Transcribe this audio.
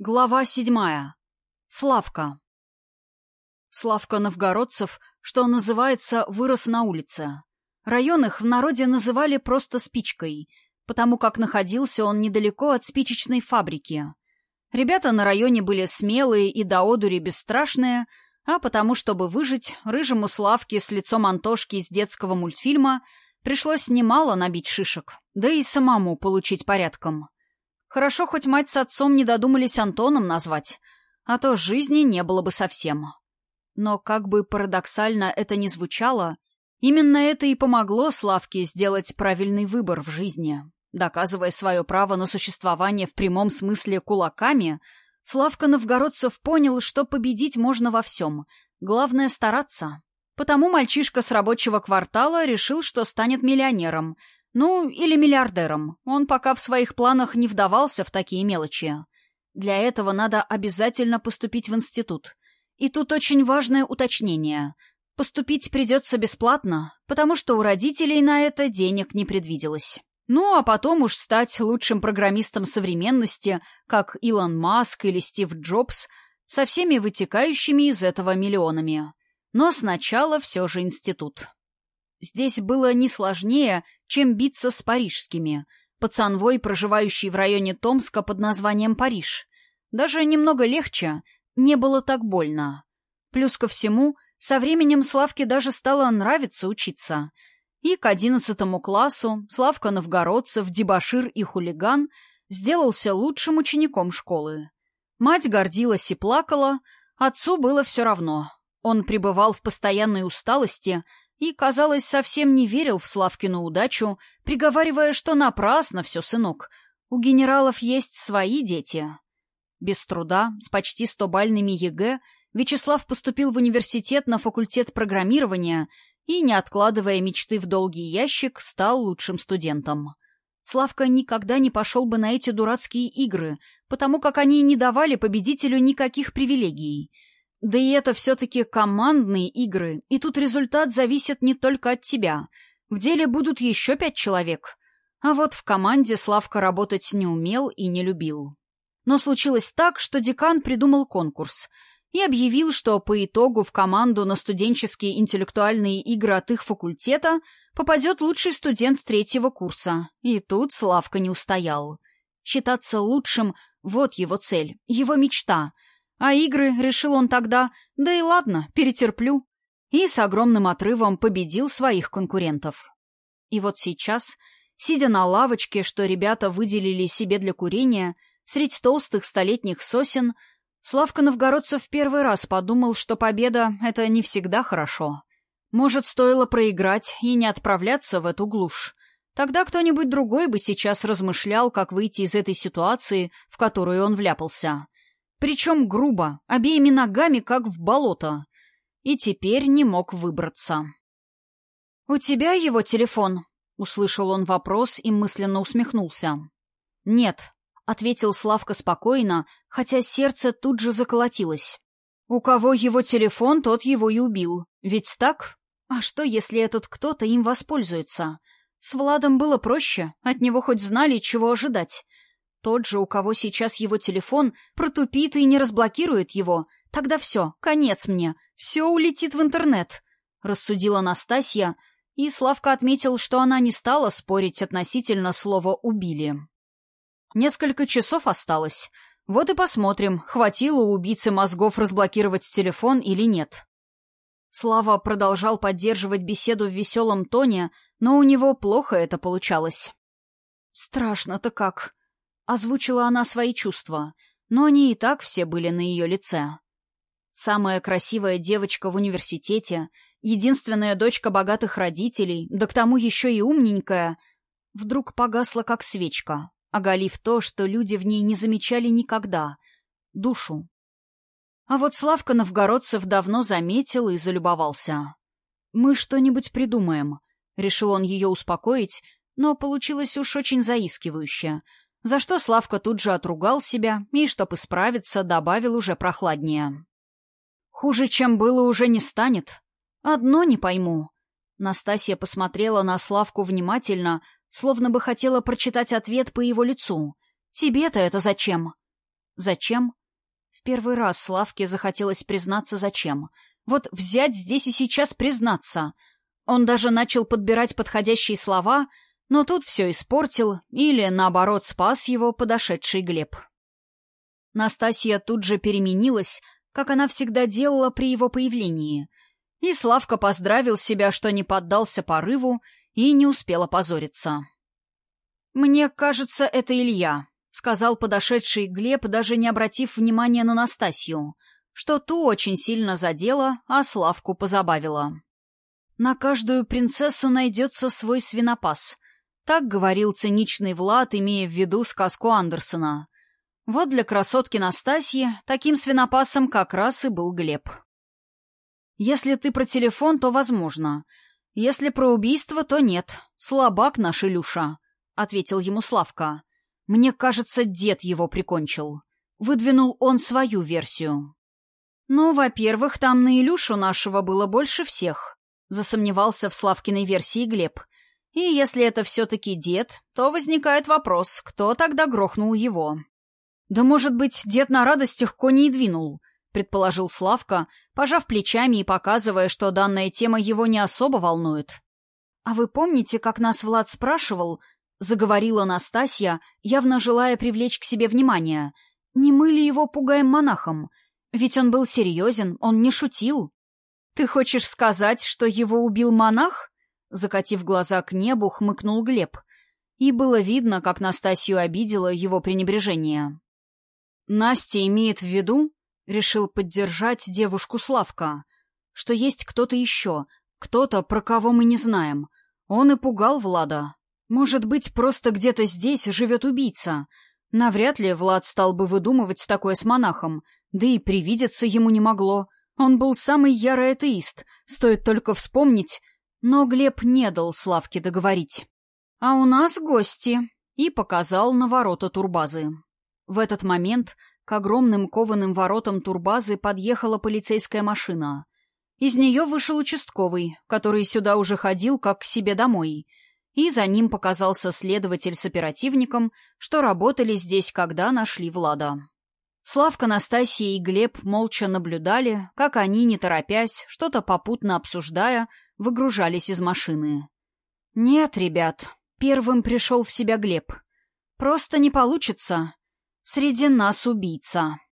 Глава 7. Славка. Славка новгородцев, что называется, вырос на улице. Район их в народе называли просто Спичкой, потому как находился он недалеко от спичечной фабрики. Ребята на районе были смелые и до одури бесстрашные, а потому, чтобы выжить, рыжему Славке с лицом Антошки из детского мультфильма пришлось немало набить шишек, да и самому получить порядком. Хорошо, хоть мать с отцом не додумались Антоном назвать, а то жизни не было бы совсем. Но как бы парадоксально это ни звучало, именно это и помогло Славке сделать правильный выбор в жизни. Доказывая свое право на существование в прямом смысле кулаками, Славка новгородцев понял, что победить можно во всем, главное стараться. Потому мальчишка с рабочего квартала решил, что станет миллионером, ну, или миллиардером. Он пока в своих планах не вдавался в такие мелочи. Для этого надо обязательно поступить в институт. И тут очень важное уточнение. Поступить придется бесплатно, потому что у родителей на это денег не предвиделось. Ну, а потом уж стать лучшим программистом современности, как Илон Маск или Стив Джобс, со всеми вытекающими из этого миллионами. Но сначала все же институт. Здесь было не сложнее, чем биться с парижскими, пацанвой, проживающий в районе Томска под названием Париж. Даже немного легче, не было так больно. Плюс ко всему, со временем Славке даже стало нравиться учиться. И к 11 классу Славка новгородцев, дебошир и хулиган сделался лучшим учеником школы. Мать гордилась и плакала, отцу было все равно. Он пребывал в постоянной усталости и, казалось, совсем не верил в Славкину удачу, приговаривая, что напрасно все, сынок. У генералов есть свои дети. Без труда, с почти 100-бальными ЕГЭ, Вячеслав поступил в университет на факультет программирования и, не откладывая мечты в долгий ящик, стал лучшим студентом. Славка никогда не пошел бы на эти дурацкие игры, потому как они не давали победителю никаких привилегий. Да и это все-таки командные игры, и тут результат зависит не только от тебя. В деле будут еще 5 человек. А вот в команде Славка работать не умел и не любил. Но случилось так, что декан придумал конкурс и объявил, что по итогу в команду на студенческие интеллектуальные игры от их факультета попадет лучший студент 3-го курса. И тут Славка не устоял. Считаться лучшим — вот его цель, его мечта. А игры, решил он тогда, да и ладно, перетерплю. И с огромным отрывом победил своих конкурентов. И вот сейчас, сидя на лавочке, что ребята выделили себе для курения, средь толстых столетних сосен, Славка новгородцев в первый раз подумал, что победа — это не всегда хорошо. Может, стоило проиграть и не отправляться в эту глушь. Тогда кто-нибудь другой бы сейчас размышлял, как выйти из этой ситуации, в которую он вляпался. Причем грубо, обеими ногами, как в болото. И теперь не мог выбраться. «У тебя его телефон?» — услышал он вопрос и мысленно усмехнулся. «Нет», — ответил Славка спокойно, хотя сердце тут же заколотилось. «У кого его телефон, тот его и убил. Ведь так? А что, если этот кто-то им воспользуется? С Владом было проще, от него хоть знали, чего ожидать. Тот же, у кого сейчас его телефон, протупит и не разблокирует его. Тогда все, конец мне, все улетит в интернет», — рассудила Настасья, и Славка отметил, что она не стала спорить относительно слова «убили». Несколько часов осталось. Вот и посмотрим, хватило у убийцы мозгов разблокировать телефон или нет. Слава продолжал поддерживать беседу в веселом тоне, но у него плохо это получалось. «Страшно-то как», — озвучила она свои чувства, но они и так все были на ее лице. Самая красивая девочка в университете, единственная дочка богатых родителей, да к тому еще и умненькая, вдруг погасла как свечка, оголив то, что люди в ней не замечали никогда — душу. А вот Славка новгородцев давно заметил и залюбовался. «Мы что-нибудь придумаем», — решил он ее успокоить, но получилось уж очень заискивающе, за что Славка тут же отругал себя и, чтоб исправиться, добавил уже прохладнее. «Хуже, чем было, уже не станет. Одно не пойму». Настасья посмотрела на Славку внимательно, словно бы хотела прочитать ответ по его лицу. «Тебе-то это зачем?» Зачем? В первый раз Славке захотелось признаться, зачем. Вот взять здесь и сейчас признаться. Он даже начал подбирать подходящие слова, но тут все испортил или, наоборот, спас его подошедший Глеб. Настасья тут же переменилась, как она всегда делала при его появлении, и Славка поздравил себя, что не поддался порыву и не успел опозориться. «Мне кажется, это Илья», — сказал подошедший Глеб, даже не обратив внимания на Настасью, что ту очень сильно задело, а Славку позабавило. «На каждую принцессу найдется свой свинопас», — так говорил циничный Влад, имея в виду сказку Андерсена. Вот для красотки Настасьи таким свинопасом как раз и был Глеб. «Если ты про телефон, то возможно. Если про убийство, то нет. Слабак наш Илюша», — ответил ему Славка. «Мне кажется, дед его прикончил». Выдвинул он свою версию. «Ну, во-первых, там на Илюшу нашего было больше всех», — засомневался в Славкиной версии Глеб. «И если это все-таки дед, то возникает вопрос, кто тогда грохнул его?» «Да, может быть, дед на радостях коней двинул», — предположил Славка, пожав плечами и показывая, что данная тема его не особо волнует. «А вы помните, как нас Влад спрашивал?» — заговорила Настасья, явно желая привлечь к себе внимание. «Не мы ли его пугаем монахом? Ведь он был серьезен, он не шутил». «Ты хочешь сказать, что его убил монах?» Закатив глаза к небу, хмыкнул Глеб. И было видно, как Настасью обидело его пренебрежение. «Настя имеет в виду, — решил поддержать девушку Славка, — что есть кто-то еще, кто-то, про кого мы не знаем. Он и пугал Влада. Может быть, просто где-то здесь живет убийца. Навряд ли Влад стал бы выдумывать такое с монахом, да и привидеться ему не могло. Он был самый ярый атеист, стоит только вспомнить». Но Глеб не дал Славке договорить. «А у нас гости», — и показал на ворота турбазы. В этот момент к огромным кованым воротам турбазы подъехала полицейская машина. Из нее вышел участковый, который сюда уже ходил как к себе домой, и за ним показался следователь с оперативником, что работали здесь, когда нашли Влада. Славка, Настасья и Глеб молча наблюдали, как они, не торопясь, что-то попутно обсуждая, выгружались из машины. «Нет, ребят», — первым пришел в себя Глеб, — «просто не получится. Среди нас убийца».